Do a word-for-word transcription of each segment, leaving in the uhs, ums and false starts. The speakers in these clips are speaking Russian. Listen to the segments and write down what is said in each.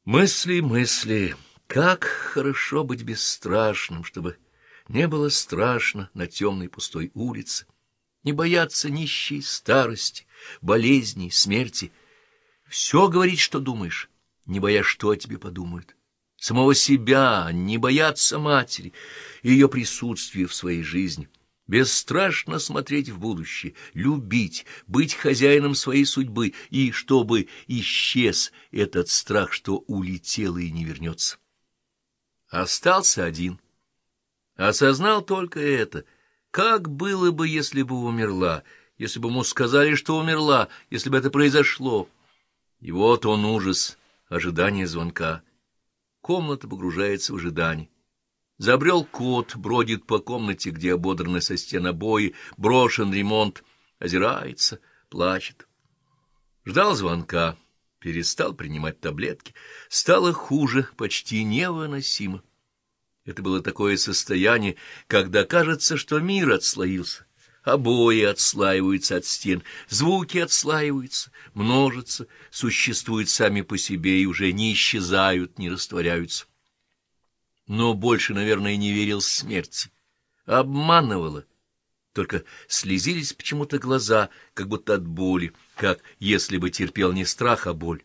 Мысли, мысли, как хорошо быть бесстрашным, чтобы не было страшно на темной пустой улице, не бояться нищей старости, болезней, смерти. Все говорить, что думаешь, не боясь, что о тебе подумают. Самого себя, не бояться матери и ее присутствия в своей жизни. Бесстрашно смотреть в будущее, любить, быть хозяином своей судьбы, и чтобы исчез этот страх, что улетел и не вернется. Остался один. Осознал только это. Как было бы, если бы умерла, если бы ему сказали, что умерла, если бы это произошло? И вот он ужас, ожидание звонка. Комната погружается в ожидание. Забрел кот, бродит по комнате, где ободраны со стен обои, брошен ремонт, озирается, плачет. Ждал звонка, перестал принимать таблетки. Стало хуже, почти невыносимо. Это было такое состояние, когда кажется, что мир отслоился. Обои отслаиваются от стен, звуки отслаиваются, множатся, существуют сами по себе и уже не исчезают, не растворяются. Но больше, наверное, не верил смерти. Обманывала. Только слезились почему-то глаза, как будто от боли, как если бы терпел не страх, а боль.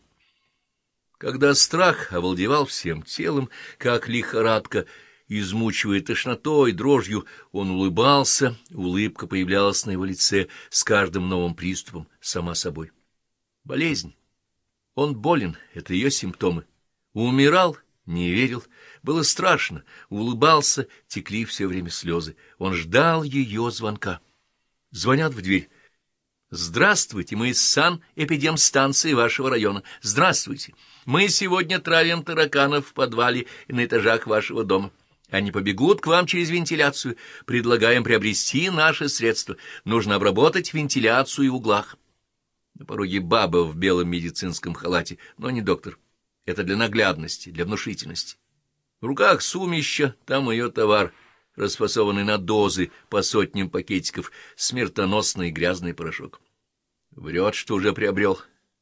Когда страх овладевал всем телом, как лихорадка, измучивая тошнотой, дрожью, он улыбался, улыбка появлялась на его лице с каждым новым приступом, сама собой. Болезнь. Он болен, это ее симптомы. Умирал, не верил, было страшно, улыбался, текли все время слезы. Он ждал ее звонка. Звонят в дверь. «Здравствуйте, мы из санэпидемстанции вашего района. Здравствуйте. Мы сегодня травим тараканов в подвале и на этажах вашего дома. Они побегут к вам через вентиляцию. Предлагаем приобрести наши средства. Нужно обработать вентиляцию в углах». На пороге баба в белом медицинском халате, но не доктор. Это для наглядности, для внушительности. В руках сумища, там ее товар, расфасованный на дозы по сотням пакетиков, смертоносный грязный порошок. Врет, что уже приобрел.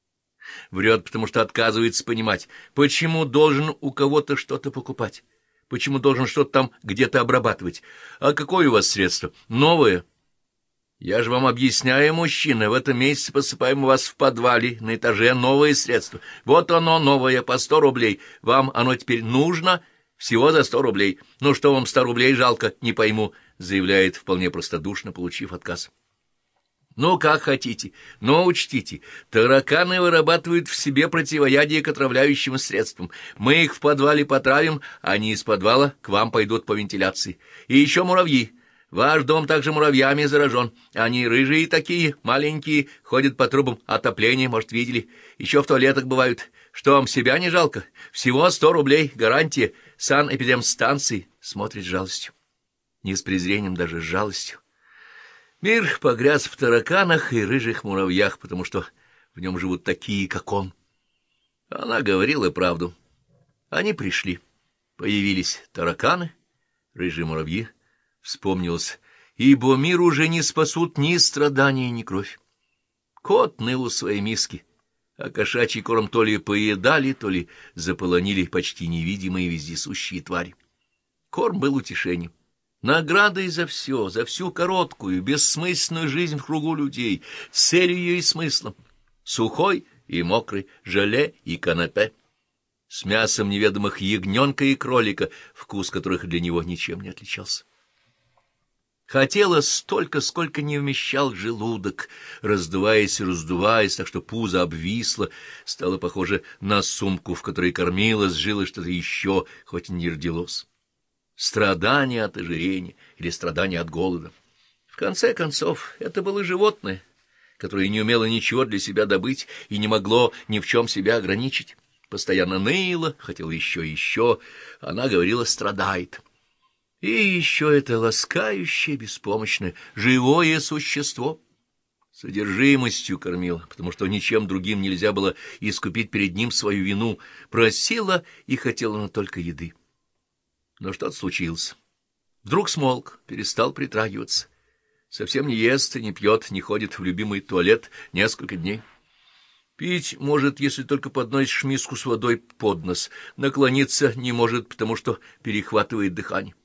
Врет, потому что отказывается понимать, почему должен у кого-то что-то покупать, почему должен что-то там где-то обрабатывать. А какое у вас средство? Новое? Я же вам объясняю, мужчина, в этом месяце посыпаем у вас в подвале на этаже новое средство. Вот оно новое, по сто рублей. Вам оно теперь нужно всего за сто рублей. Ну что вам ста рублей жалко, не пойму, заявляет вполне простодушно, получив отказ. Ну, как хотите, но учтите, тараканы вырабатывают в себе противоядие к отравляющим средствам. Мы их в подвале потравим, они из подвала к вам пойдут по вентиляции. И еще муравьи. Ваш дом также муравьями заражен. Они рыжие такие, маленькие, ходят по трубам отопления, может, видели. Еще в туалетах бывают. Что вам, себя не жалко? Всего сто рублей, гарантия. Санэпидемстанции. Смотрит с жалостью. Не с презрением, даже с жалостью. Мир погряз в тараканах и рыжих муравьях, потому что в нем живут такие, как он. Она говорила правду. Они пришли. Появились тараканы, рыжие муравьи. Вспомнилось, ибо мир уже не спасут ни страдания, ни кровь. Кот ныл у своей миски, а кошачий корм то ли поедали, то ли заполонили почти невидимые вездесущие твари. Корм был утешением, наградой за все, за всю короткую, бессмысленную жизнь в кругу людей, целью ее и смыслом, сухой и мокрый, желе и канапе, с мясом неведомых ягненка и кролика, вкус которых для него ничем не отличался. Хотелось столько, сколько не вмещал желудок, раздуваясь и раздуваясь, так что пузо обвисло, стало похоже на сумку, в которой кормилось, жило что-то еще, хоть и не родилось. Страдание от ожирения или страдание от голода. В конце концов, это было животное, которое не умело ничего для себя добыть и не могло ни в чем себя ограничить. Постоянно ныло, хотело еще и еще, она говорила «страдает». И еще это ласкающее, беспомощное, живое существо. Содержимостью кормила, потому что ничем другим нельзя было искупить перед ним свою вину. Просила и хотела она только еды. Но что-то случилось. Вдруг смолк, перестал притрагиваться. Совсем не ест и не пьет, не ходит в любимый туалет несколько дней. Пить может, если только подносишь миску с водой под нос, наклониться не может, потому что перехватывает дыхание.